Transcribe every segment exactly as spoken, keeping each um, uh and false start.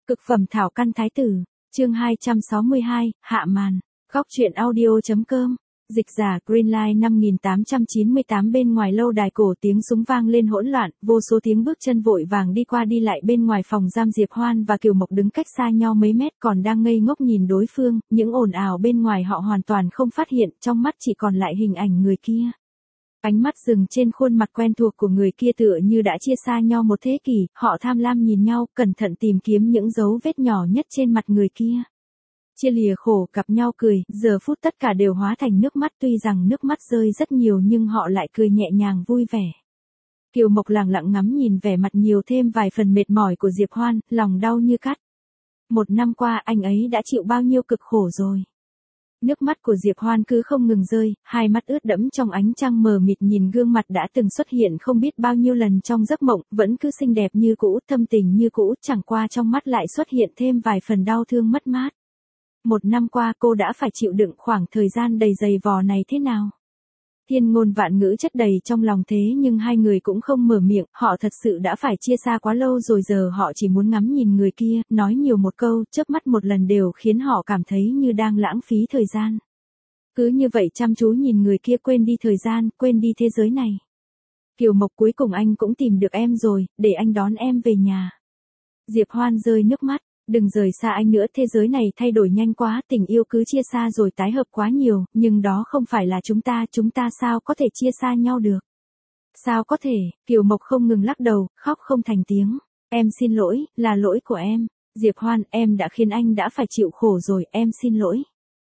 Cực phẩm thảo căn thái tử, chương hai trăm sáu mươi hai, hạ màn, góc truyện audio.com, dịch giả Greenlight năm nghìn tám trăm chín mươi tám. Bên ngoài lâu đài cổ tiếng súng vang lên hỗn loạn, vô số tiếng bước chân vội vàng đi qua đi lại bên ngoài phòng giam. Diệp Hoan và Kiều Mộc đứng cách xa nhau mấy mét còn đang ngây ngốc nhìn đối phương, những ồn ào bên ngoài họ hoàn toàn không phát hiện, trong mắt chỉ còn lại hình ảnh người kia. Ánh mắt dừng trên khuôn mặt quen thuộc của người kia tựa như đã chia xa nhau một thế kỷ, họ tham lam nhìn nhau, cẩn thận tìm kiếm những dấu vết nhỏ nhất trên mặt người kia. Chia lìa khổ gặp nhau cười, giờ phút tất cả đều hóa thành nước mắt, tuy rằng nước mắt rơi rất nhiều nhưng họ lại cười nhẹ nhàng vui vẻ. Kiều Mộc lặng lặng ngắm nhìn vẻ mặt nhiều thêm vài phần mệt mỏi của Diệp Hoan, lòng đau như cắt. Một năm qua anh ấy đã chịu bao nhiêu cực khổ rồi. Nước mắt của Diệp Hoan cứ không ngừng rơi, hai mắt ướt đẫm trong ánh trăng mờ mịt nhìn gương mặt đã từng xuất hiện không biết bao nhiêu lần trong giấc mộng, vẫn cứ xinh đẹp như cũ, thâm tình như cũ, chẳng qua trong mắt lại xuất hiện thêm vài phần đau thương mất mát. Một năm qua cô đã phải chịu đựng khoảng thời gian đầy dày vò này thế nào? Thiên ngôn vạn ngữ chất đầy trong lòng thế nhưng hai người cũng không mở miệng, họ thật sự đã phải chia xa quá lâu rồi, giờ họ chỉ muốn ngắm nhìn người kia, nói nhiều một câu, chớp mắt một lần đều khiến họ cảm thấy như đang lãng phí thời gian. Cứ như vậy chăm chú nhìn người kia, quên đi thời gian, quên đi thế giới này. Kiều Mộc, cuối cùng anh cũng tìm được em rồi, để anh đón em về nhà. Diệp Hoan rơi nước mắt. Đừng rời xa anh nữa, thế giới này thay đổi nhanh quá, tình yêu cứ chia xa rồi tái hợp quá nhiều, nhưng đó không phải là chúng ta, chúng ta sao có thể chia xa nhau được? Sao có thể? Kiều Mộc không ngừng lắc đầu, khóc không thành tiếng. Em xin lỗi, là lỗi của em. Diệp Hoan, em đã khiến anh đã phải chịu khổ rồi, em xin lỗi.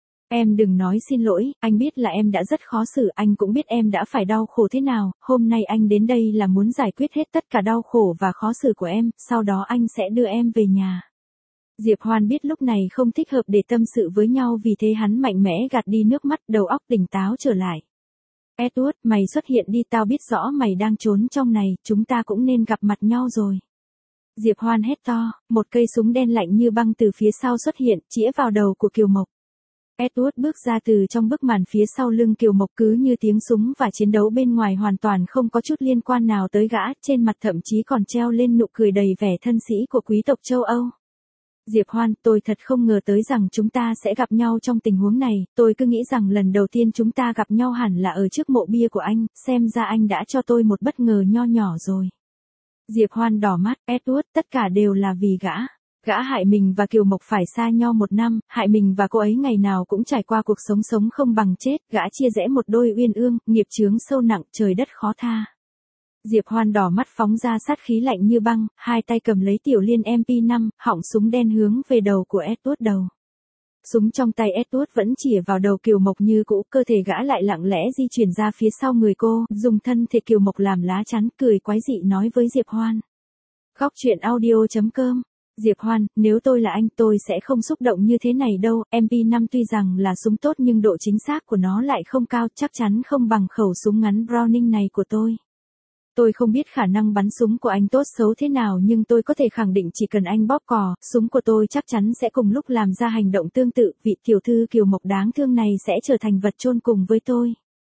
Em đừng nói xin lỗi, anh biết là em đã rất khó xử, anh cũng biết em đã phải đau khổ thế nào, hôm nay anh đến đây là muốn giải quyết hết tất cả đau khổ và khó xử của em, sau đó anh sẽ đưa em về nhà. Diệp Hoan biết lúc này không thích hợp để tâm sự với nhau, vì thế hắn mạnh mẽ gạt đi nước mắt, đầu óc tỉnh táo trở lại. Edward, mày xuất hiện đi, tao biết rõ mày đang trốn trong này, chúng ta cũng nên gặp mặt nhau rồi. Diệp Hoan hét to, một cây súng đen lạnh như băng từ phía sau xuất hiện, chĩa vào đầu của Kiều Mộc. Edward bước ra từ trong bức màn phía sau lưng Kiều Mộc, cứ như tiếng súng và chiến đấu bên ngoài hoàn toàn không có chút liên quan nào tới gã, trên mặt thậm chí còn treo lên nụ cười đầy vẻ thân sĩ của quý tộc châu Âu. Diệp Hoan, tôi thật không ngờ tới rằng chúng ta sẽ gặp nhau trong tình huống này, tôi cứ nghĩ rằng lần đầu tiên chúng ta gặp nhau hẳn là ở trước mộ bia của anh, xem ra anh đã cho tôi một bất ngờ nho nhỏ rồi. Diệp Hoan đỏ mắt, Edward, tất cả đều là vì gã. Gã hại mình và Kiều Mộc phải xa nhau một năm, hại mình và cô ấy ngày nào cũng trải qua cuộc sống sống không bằng chết, gã chia rẽ một đôi uyên ương, nghiệp chướng sâu nặng, trời đất khó tha. Diệp Hoan đỏ mắt phóng ra sát khí lạnh như băng, hai tay cầm lấy tiểu liên em pê năm, họng súng đen hướng về đầu của Edward đầu. Súng trong tay Edward vẫn chĩa vào đầu Kiều Mộc như cũ, cơ thể gã lại lặng lẽ di chuyển ra phía sau người cô, dùng thân thể Kiều Mộc làm lá chắn, cười quái dị nói với Diệp Hoan. Góc truyện audio.com, Diệp Hoan, nếu tôi là anh tôi sẽ không xúc động như thế này đâu, em pê năm tuy rằng là súng tốt nhưng độ chính xác của nó lại không cao, chắc chắn không bằng khẩu súng ngắn Browning này của tôi. Tôi không biết khả năng bắn súng của anh tốt xấu thế nào nhưng tôi có thể khẳng định chỉ cần anh bóp cò, súng của tôi chắc chắn sẽ cùng lúc làm ra hành động tương tự, vị tiểu thư Kiều Mộc đáng thương này sẽ trở thành vật chôn cùng với tôi.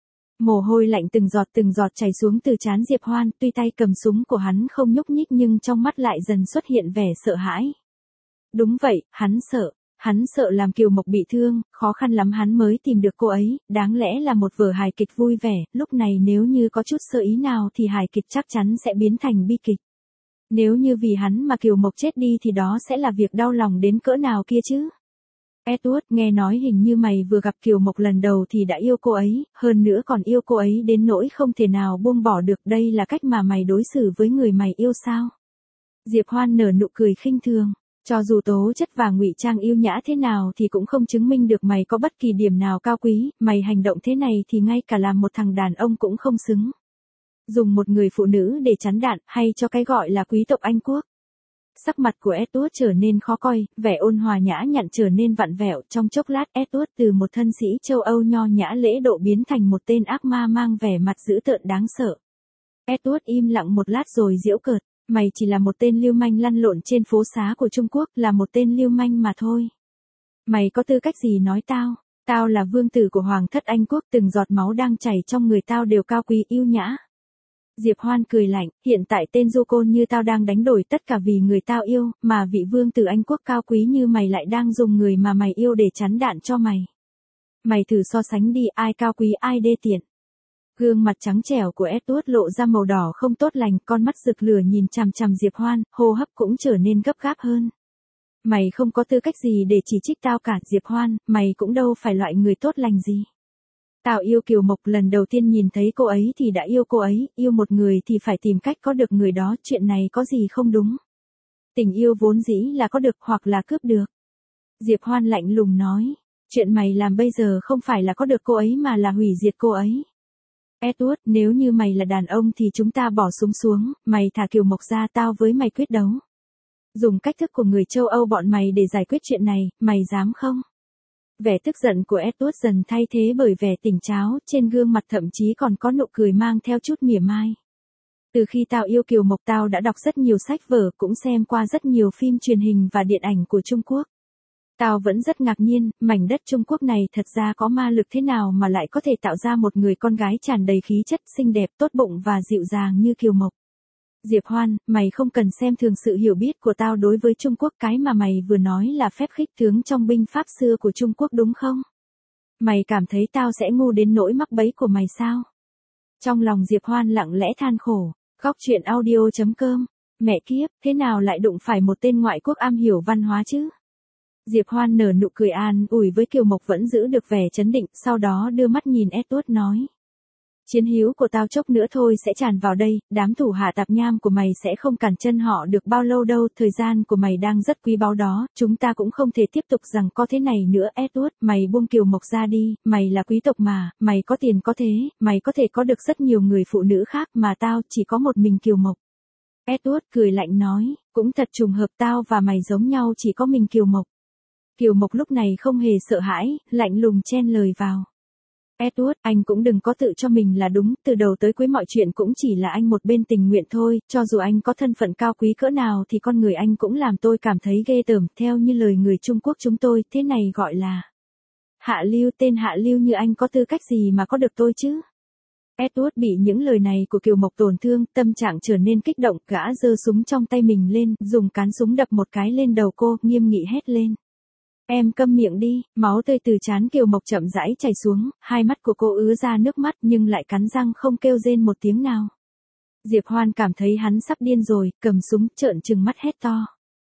Mồ hôi lạnh từng giọt từng giọt chảy xuống từ trán Diệp Hoan, tuy tay cầm súng của hắn không nhúc nhích nhưng trong mắt lại dần xuất hiện vẻ sợ hãi. Đúng vậy, hắn sợ. Hắn sợ làm Kiều Mộc bị thương, khó khăn lắm hắn mới tìm được cô ấy, đáng lẽ là một vở hài kịch vui vẻ, lúc này nếu như có chút sơ ý nào thì hài kịch chắc chắn sẽ biến thành bi kịch. Nếu như vì hắn mà Kiều Mộc chết đi thì đó sẽ là việc đau lòng đến cỡ nào kia chứ. Edward, nghe nói hình như mày vừa gặp Kiều Mộc lần đầu thì đã yêu cô ấy, hơn nữa còn yêu cô ấy đến nỗi không thể nào buông bỏ được, đây là cách mà mày đối xử với người mày yêu sao? Diệp Hoan nở nụ cười khinh thường. Cho dù tố chất và ngụy trang yêu nhã thế nào thì cũng không chứng minh được mày có bất kỳ điểm nào cao quý, mày hành động thế này thì ngay cả làm một thằng đàn ông cũng không xứng. Dùng một người phụ nữ để chắn đạn, hay cho cái gọi là quý tộc Anh quốc. Sắc mặt của Edward trở nên khó coi, vẻ ôn hòa nhã nhặn trở nên vặn vẹo, trong chốc lát Edward từ một thân sĩ châu Âu nho nhã lễ độ biến thành một tên ác ma mang vẻ mặt dữ tợn đáng sợ. Edward im lặng một lát rồi giễu cợt. Mày chỉ là một tên lưu manh lăn lộn trên phố xá của Trung Quốc, là một tên lưu manh mà thôi. Mày có tư cách gì nói tao? Tao là vương tử của Hoàng thất Anh quốc, từng giọt máu đang chảy trong người tao đều cao quý yêu nhã. Diệp Hoan cười lạnh, hiện tại tên du côn như tao đang đánh đổi tất cả vì người tao yêu, mà vị vương tử Anh quốc cao quý như mày lại đang dùng người mà mày yêu để chắn đạn cho mày. Mày thử so sánh đi, ai cao quý ai đê tiện. Gương mặt trắng trẻo của Edward lộ ra màu đỏ không tốt lành, con mắt rực lửa nhìn chằm chằm Diệp Hoan, hô hấp cũng trở nên gấp gáp hơn. Mày không có tư cách gì để chỉ trích tao cả, Diệp Hoan, mày cũng đâu phải loại người tốt lành gì. Tao yêu Kiều Mộc, lần đầu tiên nhìn thấy cô ấy thì đã yêu cô ấy, yêu một người thì phải tìm cách có được người đó, chuyện này có gì không đúng. Tình yêu vốn dĩ là có được hoặc là cướp được. Diệp Hoan lạnh lùng nói, chuyện mày làm bây giờ không phải là có được cô ấy mà là hủy diệt cô ấy. Edward, nếu như mày là đàn ông thì chúng ta bỏ súng xuống, mày thả Kiều Mộc ra, tao với mày quyết đấu. Dùng cách thức của người châu Âu bọn mày để giải quyết chuyện này, mày dám không? Vẻ tức giận của Edward dần thay thế bởi vẻ tỉnh táo, trên gương mặt thậm chí còn có nụ cười mang theo chút mỉa mai. Từ khi tao yêu Kiều Mộc tao đã đọc rất nhiều sách vở, cũng xem qua rất nhiều phim truyền hình và điện ảnh của Trung Quốc. Tao vẫn rất ngạc nhiên, mảnh đất Trung Quốc này thật ra có ma lực thế nào mà lại có thể tạo ra một người con gái tràn đầy khí chất, xinh đẹp, tốt bụng và dịu dàng như Kiều Mộc. Diệp Hoan, mày không cần xem thường sự hiểu biết của tao đối với Trung Quốc, cái mà mày vừa nói là phép khích tướng trong binh pháp xưa của Trung Quốc đúng không? Mày cảm thấy tao sẽ ngu đến nỗi mắc bẫy của mày sao? Trong lòng Diệp Hoan lặng lẽ than khổ, góc truyện audio chấm com, mẹ kiếp, thế nào lại đụng phải một tên ngoại quốc am hiểu văn hóa chứ? Diệp Hoan nở nụ cười an ủi với Kiều Mộc vẫn giữ được vẻ trấn định, sau đó đưa mắt nhìn Edward nói. Chiến hữu của tao chốc nữa thôi sẽ tràn vào đây, đám thủ hạ tạp nham của mày sẽ không cản chân họ được bao lâu đâu, thời gian của mày đang rất quý báu đó, chúng ta cũng không thể tiếp tục rằng có thế này nữa. Edward, mày buông Kiều Mộc ra đi, mày là quý tộc mà, mày có tiền có thế, mày có thể có được rất nhiều người phụ nữ khác mà tao chỉ có một mình Kiều Mộc. Edward cười lạnh nói, cũng thật trùng hợp, tao và mày giống nhau, chỉ có mình Kiều Mộc. Kiều Mộc lúc này không hề sợ hãi, lạnh lùng chen lời vào. Edward, anh cũng đừng có tự cho mình là đúng, từ đầu tới cuối mọi chuyện cũng chỉ là anh một bên tình nguyện thôi, cho dù anh có thân phận cao quý cỡ nào thì con người anh cũng làm tôi cảm thấy ghê tởm, theo như lời người Trung Quốc chúng tôi, thế này gọi là hạ lưu, tên hạ lưu như anh có tư cách gì mà có được tôi chứ? Edward bị những lời này của Kiều Mộc tổn thương, tâm trạng trở nên kích động, gã giơ súng trong tay mình lên, dùng cán súng đập một cái lên đầu cô, nghiêm nghị hét lên. Em câm miệng đi, máu tươi từ trán Kiều Mộc chậm rãi chảy xuống, hai mắt của cô ứa ra nước mắt nhưng lại cắn răng không kêu rên một tiếng nào. Diệp Hoan cảm thấy hắn sắp điên rồi, cầm súng trợn trừng mắt hét to.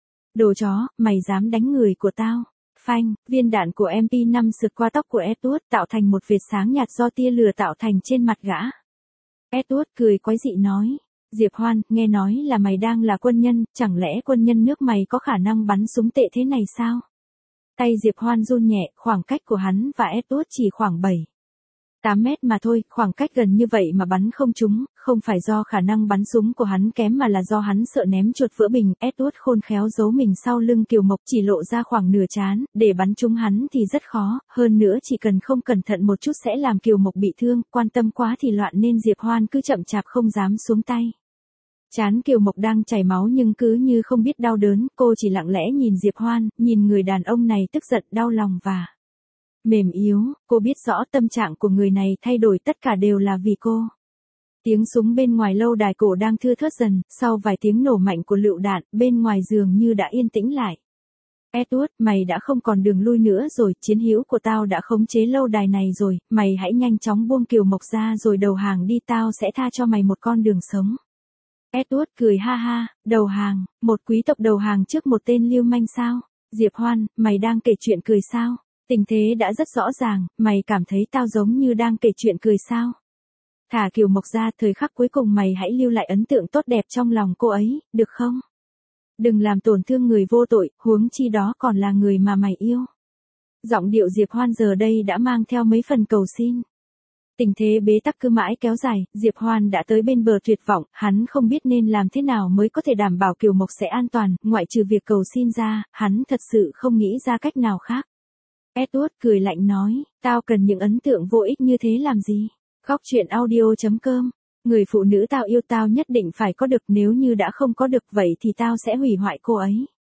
Đồ chó, mày dám đánh người của tao. Phanh, viên đạn của em pê năm sượt qua tóc của Edward tạo thành một vệt sáng nhạt do tia lửa tạo thành trên mặt gã. Edward cười quái dị nói. Diệp Hoan, nghe nói là mày đang là quân nhân, chẳng lẽ quân nhân nước mày có khả năng bắn súng tệ thế này sao? Tay Diệp Hoan run nhẹ, khoảng cách của hắn và Edward chỉ khoảng bảy tám mét mà thôi, khoảng cách gần như vậy mà bắn không trúng, không phải do khả năng bắn súng của hắn kém mà là do hắn sợ ném chuột vỡ bình. Edward khôn khéo giấu mình sau lưng Kiều Mộc, chỉ lộ ra khoảng nửa trán, để bắn trúng hắn thì rất khó, hơn nữa chỉ cần không cẩn thận một chút sẽ làm Kiều Mộc bị thương, quan tâm quá thì loạn nên Diệp Hoan cứ chậm chạp không dám xuống tay. Trán Kiều Mộc đang chảy máu nhưng cứ như không biết đau đớn, cô chỉ lặng lẽ nhìn Diệp Hoan, nhìn người đàn ông này tức giận, đau lòng và mềm yếu, cô biết rõ tâm trạng của người này thay đổi tất cả đều là vì cô. Tiếng súng bên ngoài lâu đài cổ đang thưa thớt dần, sau vài tiếng nổ mạnh của lựu đạn, bên ngoài dường như đã yên tĩnh lại. Edward, mày đã không còn đường lui nữa rồi, chiến hữu của tao đã khống chế lâu đài này rồi, mày hãy nhanh chóng buông Kiều Mộc ra rồi đầu hàng đi, tao sẽ tha cho mày một con đường sống. Edward cười ha ha, đầu hàng, một quý tộc đầu hàng trước một tên lưu manh sao? Diệp Hoan, mày đang kể chuyện cười sao? Tình thế đã rất rõ ràng, mày cảm thấy tao giống như đang kể chuyện cười sao? Thả Kiều Mộc ra, thời khắc cuối cùng mày hãy lưu lại ấn tượng tốt đẹp trong lòng cô ấy, được không? Đừng làm tổn thương người vô tội, huống chi đó còn là người mà mày yêu. Giọng điệu Diệp Hoan giờ đây đã mang theo mấy phần cầu xin. Tình thế bế tắc cứ mãi kéo dài, Diệp Hoan đã tới bên bờ tuyệt vọng, hắn không biết nên làm thế nào mới có thể đảm bảo Kiều Mộc sẽ an toàn, ngoại trừ việc cầu xin ra, hắn thật sự không nghĩ ra cách nào khác. Edward cười lạnh nói, tao cần những ấn tượng vô ích như thế làm gì? Góc truyện audio chấm com, người phụ nữ tao yêu tao nhất định phải có được, nếu như đã không có được vậy thì tao sẽ hủy hoại cô ấy.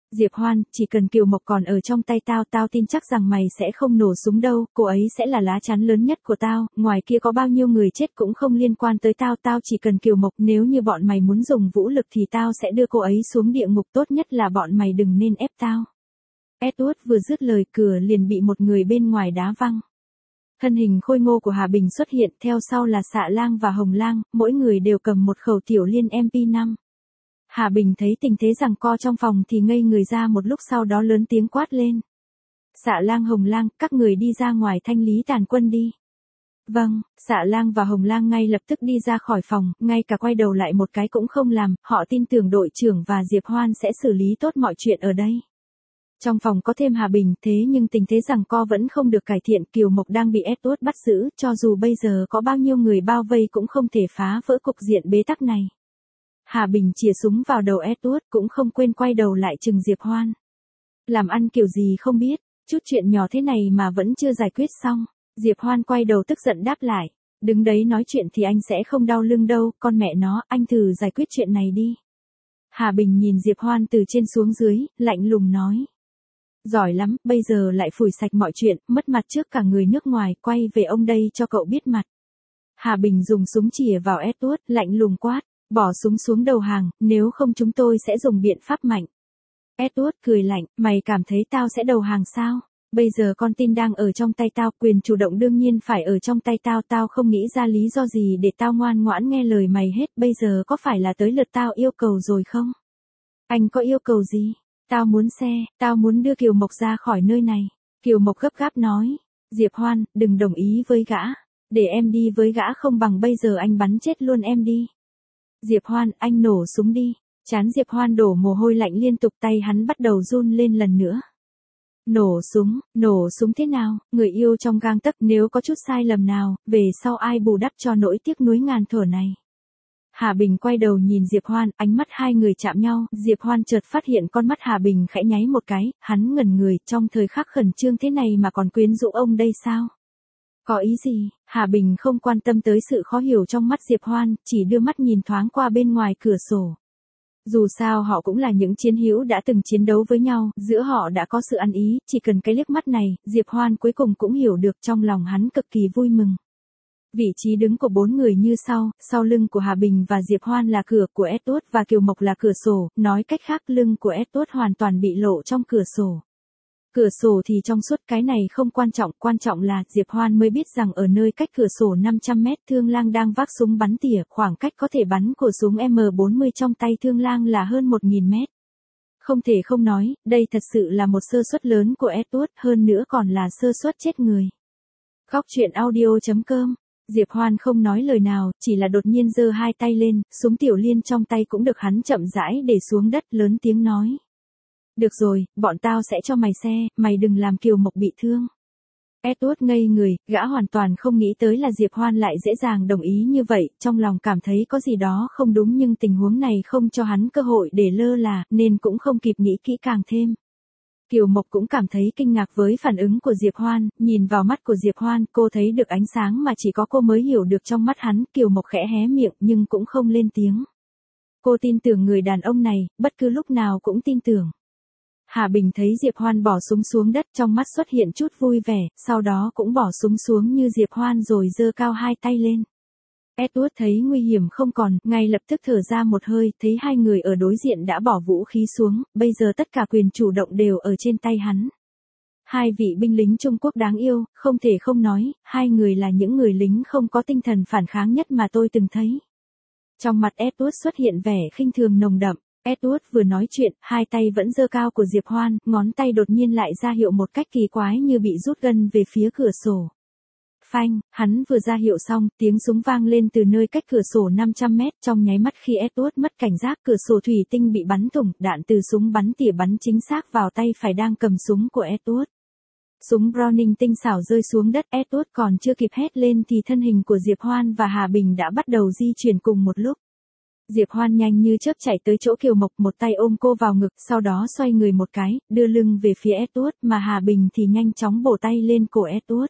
Diệp Hoan, chỉ cần Kiều Mộc còn ở trong tay tao, tao tin chắc rằng mày sẽ không nổ súng đâu, cô ấy sẽ là lá chắn lớn nhất của tao, ngoài kia có bao nhiêu người chết cũng không liên quan tới tao, tao chỉ cần Kiều Mộc, nếu như bọn mày muốn dùng vũ lực thì tao sẽ đưa cô ấy xuống địa ngục, tốt nhất là bọn mày đừng nên ép tao. Edward vừa dứt lời, cửa liền bị một người bên ngoài đá văng. Thân hình khôi ngô của Hà Bình xuất hiện, theo sau là Xạ Lang và Hồng Lang, mỗi người đều cầm một khẩu tiểu liên em pê năm. Hà Bình thấy tình thế giằng co trong phòng thì ngây người ra một lúc, sau đó lớn tiếng quát lên. Xạ Lang, Hồng Lang, các người đi ra ngoài thanh lý tàn quân đi. Vâng, Xạ Lang và Hồng Lang ngay lập tức đi ra khỏi phòng, ngay cả quay đầu lại một cái cũng không làm, họ tin tưởng đội trưởng và Diệp Hoan sẽ xử lý tốt mọi chuyện ở đây. Trong phòng có thêm Hà Bình, thế nhưng tình thế giằng co vẫn không được cải thiện, Kiều Mộc đang bị Edward bắt giữ, cho dù bây giờ có bao nhiêu người bao vây cũng không thể phá vỡ cục diện bế tắc này. Hà Bình chìa súng vào đầu Edward, cũng không quên quay đầu lại chừng Diệp Hoan. Làm ăn kiểu gì không biết, chút chuyện nhỏ thế này mà vẫn chưa giải quyết xong. Diệp Hoan quay đầu tức giận đáp lại. Đứng đấy nói chuyện thì anh sẽ không đau lưng đâu, con mẹ nó, anh thử giải quyết chuyện này đi. Hà Bình nhìn Diệp Hoan từ trên xuống dưới, lạnh lùng nói. Giỏi lắm, bây giờ lại phủi sạch mọi chuyện, mất mặt trước cả người nước ngoài, quay về ông đây cho cậu biết mặt. Hà Bình dùng súng chĩa vào Edward, lạnh lùng quát. Bỏ súng xuống đầu hàng, nếu không chúng tôi sẽ dùng biện pháp mạnh. Edward cười lạnh, mày cảm thấy tao sẽ đầu hàng sao? Bây giờ con tin đang ở trong tay tao, quyền chủ động đương nhiên phải ở trong tay tao, tao không nghĩ ra lý do gì để tao ngoan ngoãn nghe lời mày hết, bây giờ có phải là tới lượt tao yêu cầu rồi không? Anh có yêu cầu gì? Tao muốn xe, tao muốn đưa Kiều Mộc ra khỏi nơi này. Kiều Mộc gấp gáp nói, Diệp Hoan, đừng đồng ý với gã. Để em đi với gã không bằng bây giờ anh bắn chết luôn em đi. Diệp Hoan, anh nổ súng đi. Chán Diệp Hoan đổ mồ hôi lạnh liên tục, tay hắn bắt đầu run lên lần nữa. Nổ súng, nổ súng thế nào, người yêu trong gang tấc, nếu có chút sai lầm nào, về sau ai bù đắp cho nỗi tiếc nuối ngàn thuở này. Hà Bình quay đầu nhìn Diệp Hoan, ánh mắt hai người chạm nhau, Diệp Hoan chợt phát hiện con mắt Hà Bình khẽ nháy một cái, hắn ngẩn người, trong thời khắc khẩn trương thế này mà còn quyến rũ ông đây sao? Có ý gì? Hà Bình không quan tâm tới sự khó hiểu trong mắt Diệp Hoan, chỉ đưa mắt nhìn thoáng qua bên ngoài cửa sổ. Dù sao họ cũng là những chiến hữu đã từng chiến đấu với nhau, giữa họ đã có sự ăn ý, chỉ cần cái liếc mắt này, Diệp Hoan cuối cùng cũng hiểu được, trong lòng hắn cực kỳ vui mừng. Vị trí đứng của bốn người như sau, sau lưng của Hà Bình và Diệp Hoan là cửa, của Edward và Kiều Mộc là cửa sổ, nói cách khác lưng của Edward hoàn toàn bị lộ trong cửa sổ. Cửa sổ thì trong suốt, cái này không quan trọng, quan trọng là Diệp Hoan mới biết rằng ở nơi cách cửa sổ năm trăm mét Thương Lang đang vác súng bắn tỉa, khoảng cách có thể bắn của súng M bốn mươi trong tay Thương Lang là hơn một nghìn mét. Không thể không nói, đây thật sự là một sơ suất lớn của Edward, hơn nữa còn là sơ suất chết người. Góc truyện audio chấm com. Diệp Hoan không nói lời nào, chỉ là đột nhiên giơ hai tay lên, súng tiểu liên trong tay cũng được hắn chậm rãi để xuống đất, lớn tiếng nói. Được rồi, bọn tao sẽ cho mày xe, mày đừng làm Kiều Mộc bị thương. Edward ngây người, gã hoàn toàn không nghĩ tới là Diệp Hoan lại dễ dàng đồng ý như vậy, trong lòng cảm thấy có gì đó không đúng, nhưng tình huống này không cho hắn cơ hội để lơ là, nên cũng không kịp nghĩ kỹ càng thêm. Kiều Mộc cũng cảm thấy kinh ngạc với phản ứng của Diệp Hoan, nhìn vào mắt của Diệp Hoan, cô thấy được ánh sáng mà chỉ có cô mới hiểu được trong mắt hắn, Kiều Mộc khẽ hé miệng nhưng cũng không lên tiếng. Cô tin tưởng người đàn ông này, bất cứ lúc nào cũng tin tưởng. Hà Bình thấy Diệp Hoan bỏ súng xuống đất, trong mắt xuất hiện chút vui vẻ, sau đó cũng bỏ súng xuống như Diệp Hoan rồi giơ cao hai tay lên. Edward thấy nguy hiểm không còn, ngay lập tức thở ra một hơi, thấy hai người ở đối diện đã bỏ vũ khí xuống, bây giờ tất cả quyền chủ động đều ở trên tay hắn. Hai vị binh lính Trung Quốc đáng yêu, không thể không nói, hai người là những người lính không có tinh thần phản kháng nhất mà tôi từng thấy. Trong mặt Edward xuất hiện vẻ khinh thường nồng đậm. Edward vừa nói chuyện, hai tay vẫn giơ cao của Diệp Hoan, ngón tay đột nhiên lại ra hiệu một cách kỳ quái như bị rút gân về phía cửa sổ. Phanh, hắn vừa ra hiệu xong, tiếng súng vang lên từ nơi cách cửa sổ năm trăm mét, trong nháy mắt khi Edward mất cảnh giác, cửa sổ thủy tinh bị bắn thủng, đạn từ súng bắn tỉa bắn chính xác vào tay phải đang cầm súng của Edward. Súng Browning tinh xảo rơi xuống đất, Edward còn chưa kịp hét lên thì thân hình của Diệp Hoan và Hà Bình đã bắt đầu di chuyển cùng một lúc. Diệp Hoan nhanh như chớp chạy tới chỗ Kiều Mộc, một tay ôm cô vào ngực, sau đó xoay người một cái, đưa lưng về phía Edward, mà Hà Bình thì nhanh chóng bổ tay lên cổ Edward.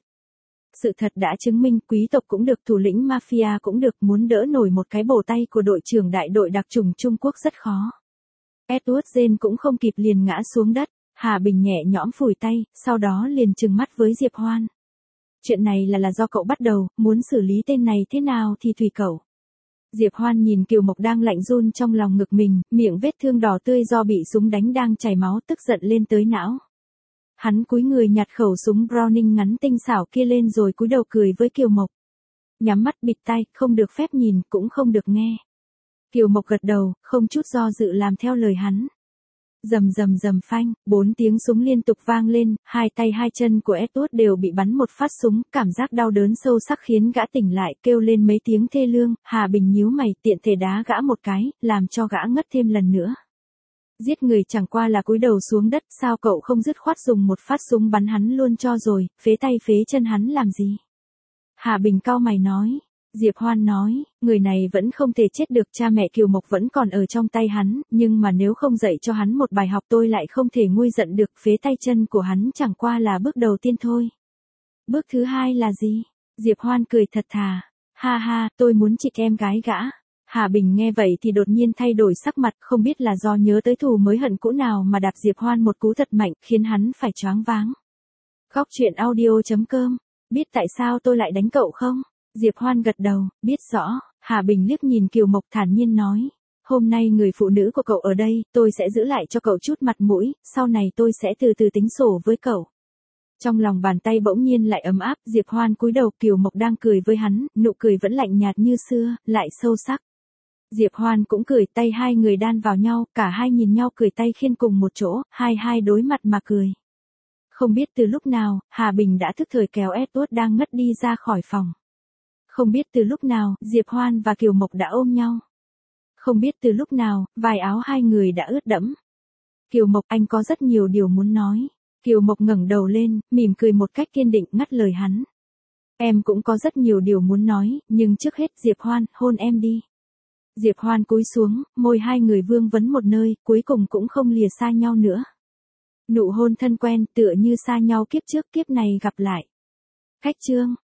Sự thật đã chứng minh, quý tộc cũng được, thủ lĩnh mafia cũng được, muốn đỡ nổi một cái bổ tay của đội trưởng đại đội đặc chủng Trung Quốc rất khó. Edward Jane cũng không kịp liền ngã xuống đất. Hà Bình nhẹ nhõm phủi tay, sau đó liền trừng mắt với Diệp Hoan. Chuyện này là là do cậu bắt đầu, muốn xử lý tên này thế nào thì tùy cậu. Diệp Hoan nhìn Kiều Mộc đang lạnh run trong lòng ngực mình, miệng vết thương đỏ tươi do bị súng đánh đang chảy máu tức giận lên tới não. Hắn cúi người nhặt khẩu súng Browning ngắn tinh xảo kia lên rồi cúi đầu cười với Kiều Mộc. Nhắm mắt bịt tai, không được phép nhìn, cũng không được nghe. Kiều Mộc gật đầu, không chút do dự làm theo lời hắn. Rầm rầm rầm phanh, bốn tiếng súng liên tục vang lên, hai tay hai chân của Edward đều bị bắn một phát súng, cảm giác đau đớn sâu sắc khiến gã tỉnh lại, kêu lên mấy tiếng thê lương. Hà Bình nhíu mày, tiện thể đá gã một cái, làm cho gã ngất thêm lần nữa. Giết người chẳng qua là cúi đầu xuống đất, sao cậu không dứt khoát dùng một phát súng bắn hắn luôn cho rồi, phế tay phế chân hắn làm gì? Hà Bình cau mày nói. Diệp Hoan nói, người này vẫn không thể chết được, cha mẹ Kiều Mộc vẫn còn ở trong tay hắn, nhưng mà nếu không dạy cho hắn một bài học tôi lại không thể nguôi giận được, phế tay chân của hắn chẳng qua là bước đầu tiên thôi. Bước thứ hai là gì? Diệp Hoan cười thật thà, ha ha, tôi muốn trịch em gái gã. Hà Bình nghe vậy thì đột nhiên thay đổi sắc mặt, không biết là do nhớ tới thù mới hận cũ nào mà đạp Diệp Hoan một cú thật mạnh, khiến hắn phải choáng váng. Góc truyện audio chấm com, biết tại sao tôi lại đánh cậu không? Diệp Hoan gật đầu, biết rõ. Hà Bình liếc nhìn Kiều Mộc thản nhiên nói. Hôm nay người phụ nữ của cậu ở đây, tôi sẽ giữ lại cho cậu chút mặt mũi, sau này tôi sẽ từ từ tính sổ với cậu. Trong lòng bàn tay bỗng nhiên lại ấm áp, Diệp Hoan cúi đầu, Kiều Mộc đang cười với hắn, nụ cười vẫn lạnh nhạt như xưa, lại sâu sắc. Diệp Hoan cũng cười, tay hai người đan vào nhau, cả hai nhìn nhau cười tay khiên cùng một chỗ, hai hai đối mặt mà cười. Không biết từ lúc nào, Hà Bình đã thức thời kéo Edward đang ngất đi ra khỏi phòng. Không biết từ lúc nào, Diệp Hoan và Kiều Mộc đã ôm nhau. Không biết từ lúc nào, vài áo hai người đã ướt đẫm. Kiều Mộc, anh có rất nhiều điều muốn nói. Kiều Mộc ngẩng đầu lên, mỉm cười một cách kiên định, ngắt lời hắn. Em cũng có rất nhiều điều muốn nói, nhưng trước hết Diệp Hoan, hôn em đi. Diệp Hoan cúi xuống, môi hai người vương vấn một nơi, cuối cùng cũng không lìa xa nhau nữa. Nụ hôn thân quen, tựa như xa nhau kiếp trước kiếp này gặp lại. Khách chương.